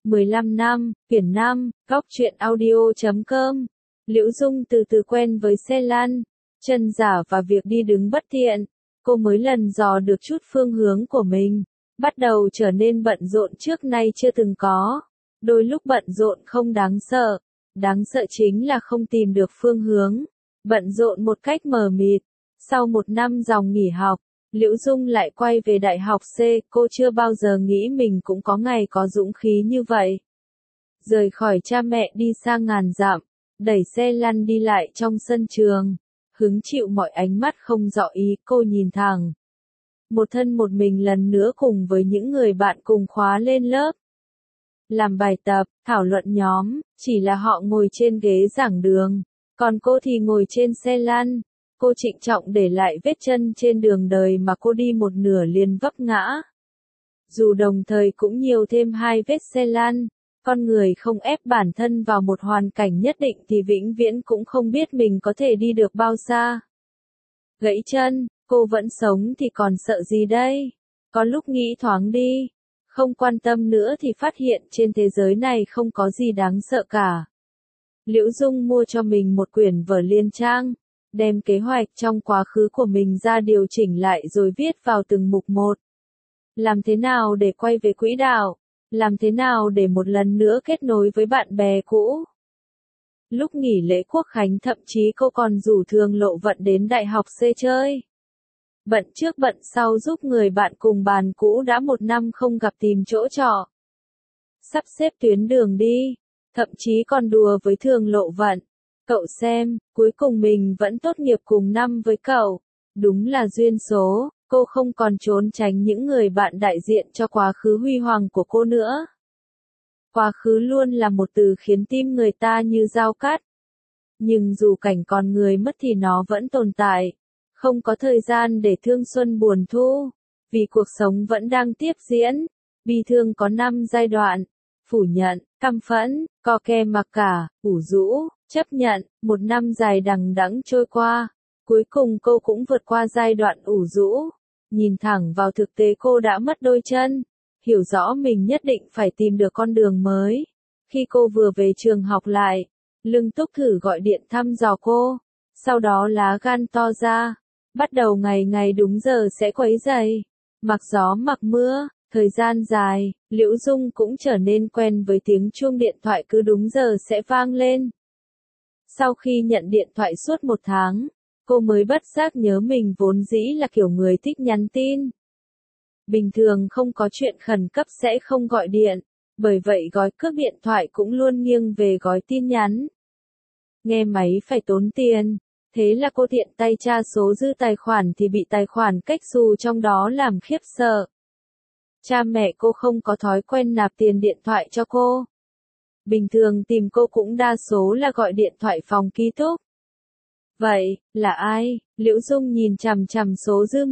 15 năm, quyển 5, góc truyện audio.com. Liễu Dung từ từ quen với xe lăn, chân giả và việc đi đứng bất tiện. Cô mới lần dò được chút phương hướng của mình, bắt đầu trở nên bận rộn trước nay chưa từng có. Đôi lúc bận rộn không đáng sợ chính là không tìm được phương hướng, bận rộn một cách mờ mịt. Sau một năm dòng nghỉ học, Liễu Dung lại quay về đại học C, cô chưa bao giờ nghĩ mình cũng có ngày có dũng khí như vậy. Rời khỏi cha mẹ đi xa ngàn dặm, đẩy xe lăn đi lại trong sân trường, hứng chịu mọi ánh mắt không rõ ý, cô nhìn thẳng. Một thân một mình lần nữa cùng với những người bạn cùng khóa lên lớp. Làm bài tập, thảo luận nhóm, chỉ là họ ngồi trên ghế giảng đường, còn cô thì ngồi trên xe lăn. Cô trịnh trọng để lại vết chân trên đường đời mà cô đi một nửa liền vấp ngã. Dù đồng thời cũng nhiều thêm 2 vết xe lăn, con người không ép bản thân vào một hoàn cảnh nhất định thì vĩnh viễn cũng không biết mình có thể đi được bao xa. Gãy chân, cô vẫn sống thì còn sợ gì đây? Có lúc nghĩ thoáng đi, không quan tâm nữa thì phát hiện trên thế giới này không có gì đáng sợ cả. Liễu Dung mua cho mình một quyển vở liên trang, đem kế hoạch trong quá khứ của mình ra điều chỉnh lại rồi viết vào từng mục một. Làm thế nào để quay về quỹ đạo? Làm thế nào để một lần nữa kết nối với bạn bè cũ? Lúc nghỉ lễ Quốc khánh thậm chí cô còn rủ Thường Lộ Vận đến đại học C chơi. Bận trước bận sau giúp người bạn cùng bàn cũ đã 1 năm không gặp tìm chỗ trọ. Sắp xếp tuyến đường đi, thậm chí còn đùa với Thường Lộ Vận. Cậu xem, cuối cùng mình vẫn tốt nghiệp cùng năm với cậu. Đúng là duyên số, cô không còn trốn tránh những người bạn đại diện cho quá khứ huy hoàng của cô nữa. Quá khứ luôn là một từ khiến tim người ta như dao cắt. Nhưng dù cảnh còn người mất thì nó vẫn tồn tại. Không có thời gian để thương xuân buồn thu. Vì cuộc sống vẫn đang tiếp diễn. Bi thương có 5 giai đoạn. Phủ nhận, căm phẫn, co ke mặc cả, ủ rũ, chấp nhận. 1 năm dài đằng đẵng trôi qua. Cuối cùng cô cũng vượt qua giai đoạn ủ rũ. Nhìn thẳng vào thực tế cô đã mất đôi chân. Hiểu rõ mình nhất định phải tìm được con đường mới. Khi cô vừa về trường học lại, Lương Túc thử gọi điện thăm dò cô. Sau đó lá gan to ra. Bắt đầu ngày ngày đúng giờ sẽ quấy rầy. Mặc gió mặc mưa, thời gian dài, Liễu Dung cũng trở nên quen với tiếng chuông điện thoại cứ đúng giờ sẽ vang lên. Sau khi nhận điện thoại suốt 1 tháng, cô mới bất giác nhớ mình vốn dĩ là kiểu người thích nhắn tin. Bình thường không có chuyện khẩn cấp sẽ không gọi điện, bởi vậy gói cước điện thoại cũng luôn nghiêng về gói tin nhắn. Nghe máy phải tốn tiền, thế là cô tiện tay tra số dư tài khoản thì bị tài khoản cách xù trong đó làm khiếp sợ. Cha mẹ cô không có thói quen nạp tiền điện thoại cho cô. Bình thường tìm cô cũng đa số là gọi điện thoại phòng ký túc. Vậy, là ai? Liễu Dung nhìn chằm chằm số dư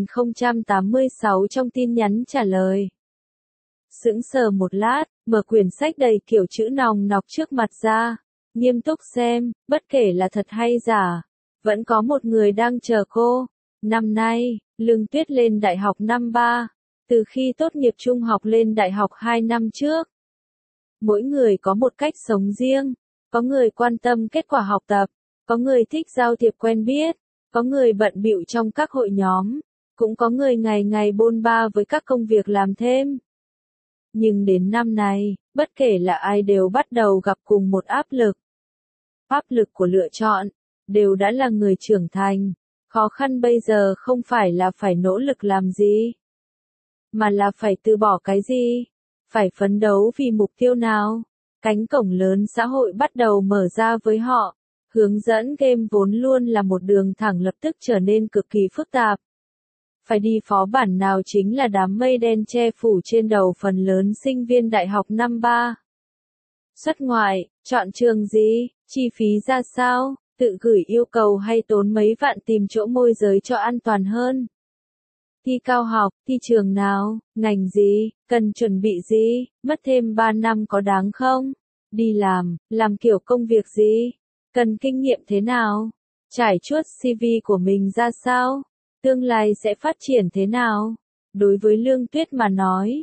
10.086 trong tin nhắn trả lời. Sững sờ một lát, mở quyển sách đầy kiểu chữ nòng nọc trước mặt ra. Nghiêm túc xem, bất kể là thật hay giả. Vẫn có một người đang chờ cô. Năm nay, Lương Tuyết lên đại học năm 3. Từ khi tốt nghiệp trung học lên đại học 2 năm trước. Mỗi người có một cách sống riêng. Có người quan tâm kết quả học tập. Có người thích giao thiệp quen biết, có người bận bịu trong các hội nhóm, cũng có người ngày ngày bôn ba với các công việc làm thêm. Nhưng đến năm nay, bất kể là ai đều bắt đầu gặp cùng một áp lực. Áp lực của lựa chọn, đều đã là người trưởng thành. Khó khăn bây giờ không phải là phải nỗ lực làm gì, mà là phải từ bỏ cái gì, phải phấn đấu vì mục tiêu nào. Cánh cổng lớn xã hội bắt đầu mở ra với họ. Hướng dẫn game vốn luôn là một đường thẳng lập tức trở nên cực kỳ phức tạp. Phải đi phó bản nào chính là đám mây đen che phủ trên đầu phần lớn sinh viên đại học năm 3. Xuất ngoại, chọn trường gì, chi phí ra sao, tự gửi yêu cầu hay tốn mấy vạn tìm chỗ môi giới cho an toàn hơn. Thi cao học, thi trường nào, ngành gì, cần chuẩn bị gì, mất thêm 3 năm có đáng không? Đi làm kiểu công việc gì? Cần kinh nghiệm thế nào? Trải chuốt CV của mình ra sao? Tương lai sẽ phát triển thế nào? Đối với Lương Tuyết mà nói,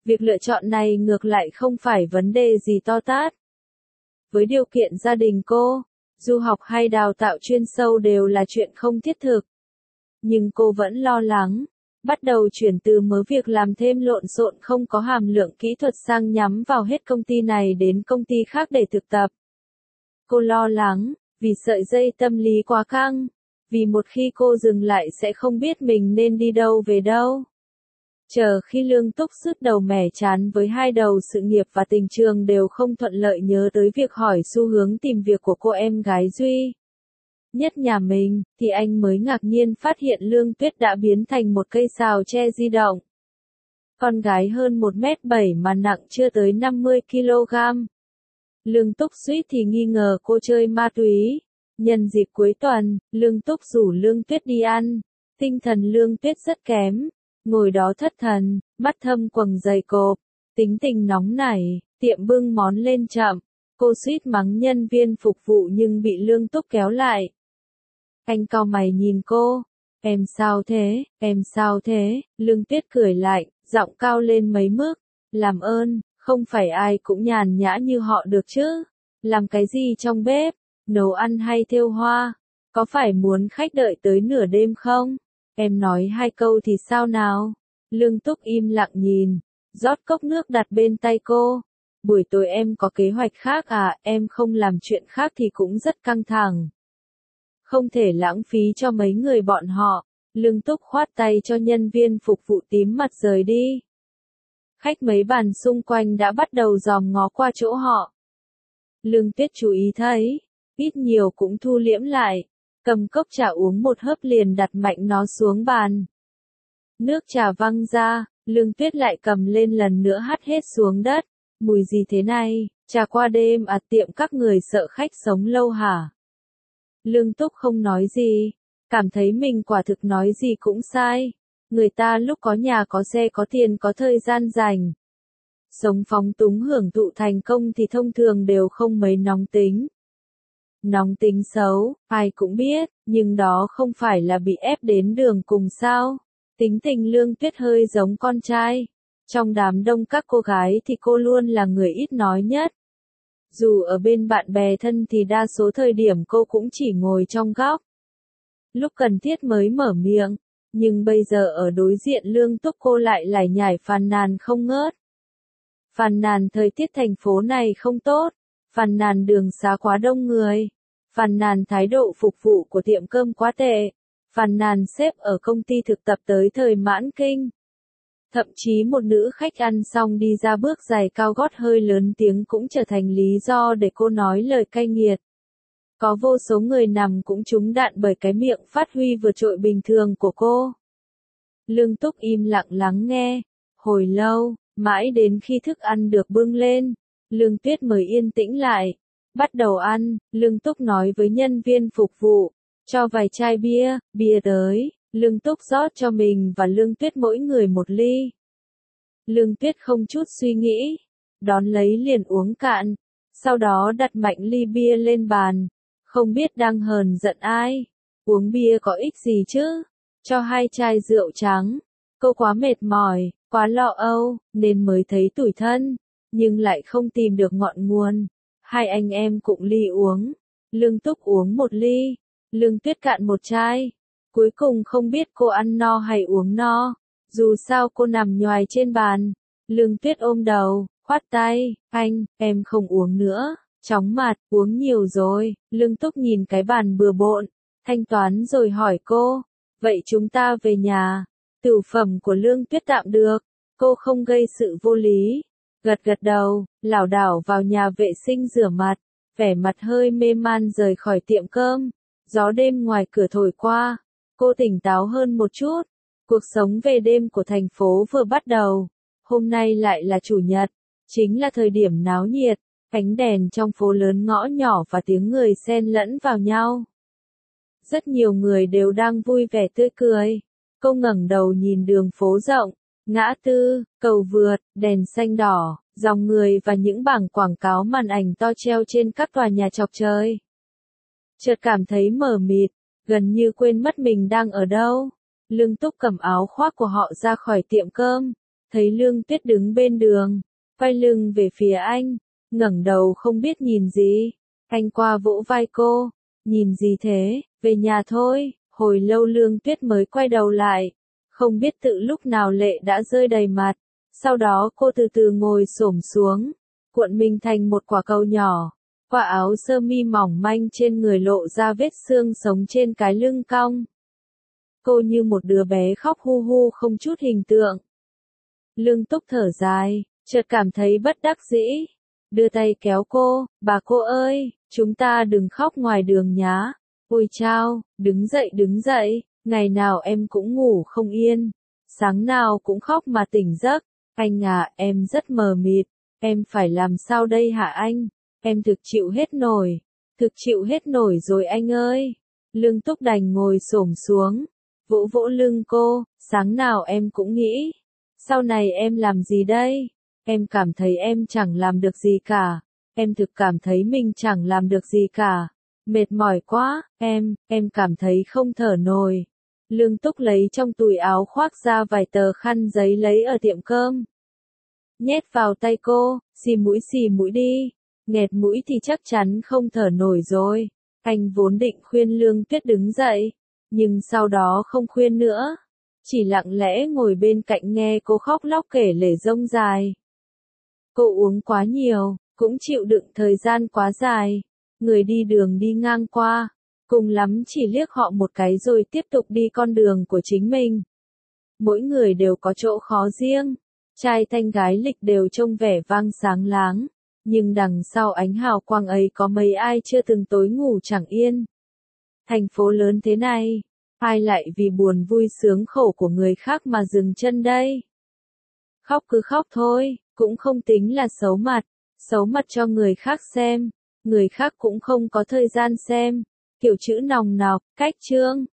Việc lựa chọn này ngược lại không phải vấn đề gì to tát. Với điều kiện gia đình cô, du học hay đào tạo chuyên sâu đều là chuyện không thiết thực. Nhưng cô vẫn lo lắng, bắt đầu chuyển từ mớ việc làm thêm lộn xộn không có hàm lượng kỹ thuật sang nhắm vào hết công ty này đến công ty khác để thực tập. Cô lo lắng, vì sợi dây tâm lý quá căng, vì một khi cô dừng lại sẽ không biết mình nên đi đâu về đâu. Chờ khi Lương Túc sứt đầu mẻ chán với hai đầu sự nghiệp và tình trường đều không thuận lợi nhớ tới việc hỏi xu hướng tìm việc của cô em gái duy nhất nhà mình, thì anh mới ngạc nhiên phát hiện Lương Tuyết đã biến thành một cây sào tre di động. Con gái hơn 1m7 mà nặng chưa tới 50kg. Lương Túc suýt thì nghi ngờ cô chơi ma túy. Nhân dịp cuối tuần, Lương Túc rủ Lương Tuyết đi ăn. Tinh thần Lương Tuyết rất kém. Ngồi đó thất thần, mắt thâm quầng dày cộp. Tính tình nóng nảy, tiệm bưng món lên chậm. Cô suýt mắng nhân viên phục vụ nhưng bị Lương Túc kéo lại. Anh cau mày nhìn cô. Em sao thế, em sao thế? Lương Tuyết cười lại, giọng cao lên mấy mức. Làm ơn, không phải ai cũng nhàn nhã như họ được chứ. Làm cái gì trong bếp? Nấu ăn hay thêu hoa? Có phải muốn khách đợi tới nửa đêm không? Em nói 2 câu thì sao nào? Lương Túc im lặng nhìn, rót cốc nước đặt bên tay cô. Buổi tối em có kế hoạch khác à? Em không làm chuyện khác thì cũng rất căng thẳng. Không thể lãng phí cho mấy người bọn họ. Lương Túc khoát tay cho nhân viên phục vụ tím mặt rời đi. Khách mấy bàn xung quanh đã bắt đầu dòm ngó qua chỗ họ. Lương Tuyết chú ý thấy, ít nhiều cũng thu liễm lại, cầm cốc trà uống một hớp liền đặt mạnh nó xuống bàn. Nước trà văng ra, Lương Tuyết lại cầm lên lần nữa hắt hết xuống đất. Mùi gì thế này, trà qua đêm à, tiệm các người sợ khách sống lâu hả? Lương Túc không nói gì, cảm thấy mình quả thực nói gì cũng sai. Người ta lúc có nhà có xe có tiền có thời gian rảnh, sống phóng túng hưởng thụ thành công thì thông thường đều không mấy nóng tính. Nóng tính xấu, ai cũng biết, nhưng đó không phải là bị ép đến đường cùng sao. Tính tình Lương Tuyết hơi giống con trai. Trong đám đông các cô gái thì cô luôn là người ít nói nhất. Dù ở bên bạn bè thân thì đa số thời điểm cô cũng chỉ ngồi trong góc. Lúc cần thiết mới mở miệng, nhưng bây giờ ở đối diện Lương Túc cô lại lải nhải phàn nàn không ngớt. Phàn nàn thời tiết thành phố này không tốt, phàn nàn đường xá quá đông người, phàn nàn thái độ phục vụ của tiệm cơm quá tệ, phàn nàn sếp ở công ty thực tập tới thời mãn kinh. Thậm chí một nữ khách ăn xong đi ra bước giày cao gót hơi lớn tiếng cũng trở thành lý do để cô nói lời cay nghiệt. Có vô số người nằm cũng trúng đạn bởi cái miệng phát huy vượt trội bình thường của cô. Lương Túc im lặng lắng nghe, hồi lâu, mãi đến khi thức ăn được bưng lên, Lương Tuyết mới yên tĩnh lại. Bắt đầu ăn, Lương Túc nói với nhân viên phục vụ, cho vài chai bia tới. Lương Túc rót cho mình và Lương Tuyết mỗi người một ly. Lương Tuyết không chút suy nghĩ, đón lấy liền uống cạn, sau đó đặt mạnh ly bia lên bàn, không biết đang hờn giận ai. Uống bia có ích gì chứ? Cho 2 chai rượu trắng. Cô quá mệt mỏi, quá lo âu, nên mới thấy tủi thân, nhưng lại không tìm được ngọn nguồn. Hai anh em cụng ly uống. Lương Túc uống 1 ly, Lương Tuyết cạn 1 chai. Cuối cùng không biết cô ăn no hay uống no. Dù sao cô nằm nhoài trên bàn. Lương Tuyết ôm đầu, khoát tay, anh, em không uống nữa. Chóng mặt, uống nhiều rồi. Lương Túc nhìn cái bàn bừa bộn, thanh toán rồi hỏi cô, vậy chúng ta về nhà. Tửu phẩm của Lương Tuyết tạm được, cô không gây sự vô lý. Gật gật đầu, lảo đảo vào nhà vệ sinh rửa mặt, vẻ mặt hơi mê man rời khỏi tiệm cơm. Gió đêm ngoài cửa thổi qua, cô tỉnh táo hơn một chút. Cuộc sống về đêm của thành phố vừa bắt đầu. Hôm nay lại là chủ nhật, chính là thời điểm náo nhiệt, ánh đèn trong phố lớn ngõ nhỏ và tiếng người xen lẫn vào nhau. Rất nhiều người đều đang vui vẻ tươi cười. Cô ngẩng đầu nhìn đường phố rộng, ngã tư, cầu vượt, đèn xanh đỏ, dòng người và những bảng quảng cáo màn ảnh to treo trên các tòa nhà chọc trời. Chợt cảm thấy mờ mịt, gần như quên mất mình đang ở đâu. Lương Túc cầm áo khoác của họ ra khỏi tiệm cơm, thấy Lương Tuyết đứng bên đường, quay lưng về phía anh, ngẩng đầu không biết nhìn gì. Anh qua vỗ vai cô, nhìn gì thế, về nhà thôi. Hồi lâu Lương Tuyết mới quay đầu lại, không biết tự lúc nào lệ đã rơi đầy mặt. Sau đó cô từ từ ngồi xổm xuống, cuộn mình thành một quả cầu nhỏ. Quả áo sơ mi mỏng manh trên người lộ ra vết xương sống trên cái lưng cong. Cô như một đứa bé khóc hu hu không chút hình tượng. Lương Túc thở dài, chợt cảm thấy bất đắc dĩ. Đưa tay kéo cô, bà cô ơi, chúng ta đừng khóc ngoài đường nhá. Ôi chao, đứng dậy, ngày nào em cũng ngủ không yên. Sáng nào cũng khóc mà tỉnh giấc. Anh à, em rất mờ mịt, em phải làm sao đây hả anh? Em thực chịu hết nổi rồi anh ơi. Lương Túc đành ngồi xổm xuống, vỗ vỗ lưng cô, sáng nào em cũng nghĩ, sau này em làm gì đây? Em cảm thấy em chẳng làm được gì cả, em thực cảm thấy mình chẳng làm được gì cả, mệt mỏi quá, em cảm thấy không thở nổi. Lương Túc lấy trong túi áo khoác ra vài tờ khăn giấy lấy ở tiệm cơm. Nhét vào tay cô, xì mũi đi, nghẹt mũi thì chắc chắn không thở nổi rồi. Anh vốn định khuyên Lương Tuyết đứng dậy, nhưng sau đó không khuyên nữa. Chỉ lặng lẽ ngồi bên cạnh nghe cô khóc lóc kể lể rông dài. Cô uống quá nhiều, cũng chịu đựng thời gian quá dài. Người đi đường đi ngang qua, cùng lắm chỉ liếc họ một cái rồi tiếp tục đi con đường của chính mình. Mỗi người đều có chỗ khó riêng, trai thanh gái lịch đều trông vẻ vang sáng láng, nhưng đằng sau ánh hào quang ấy có mấy ai chưa từng tối ngủ chẳng yên. Thành phố lớn thế này, ai lại vì buồn vui sướng khổ của người khác mà dừng chân đây? Khóc cứ khóc thôi, cũng không tính là xấu mặt cho người khác xem, người khác cũng không có thời gian xem. Kiểu chữ nòng nọc, cách chương.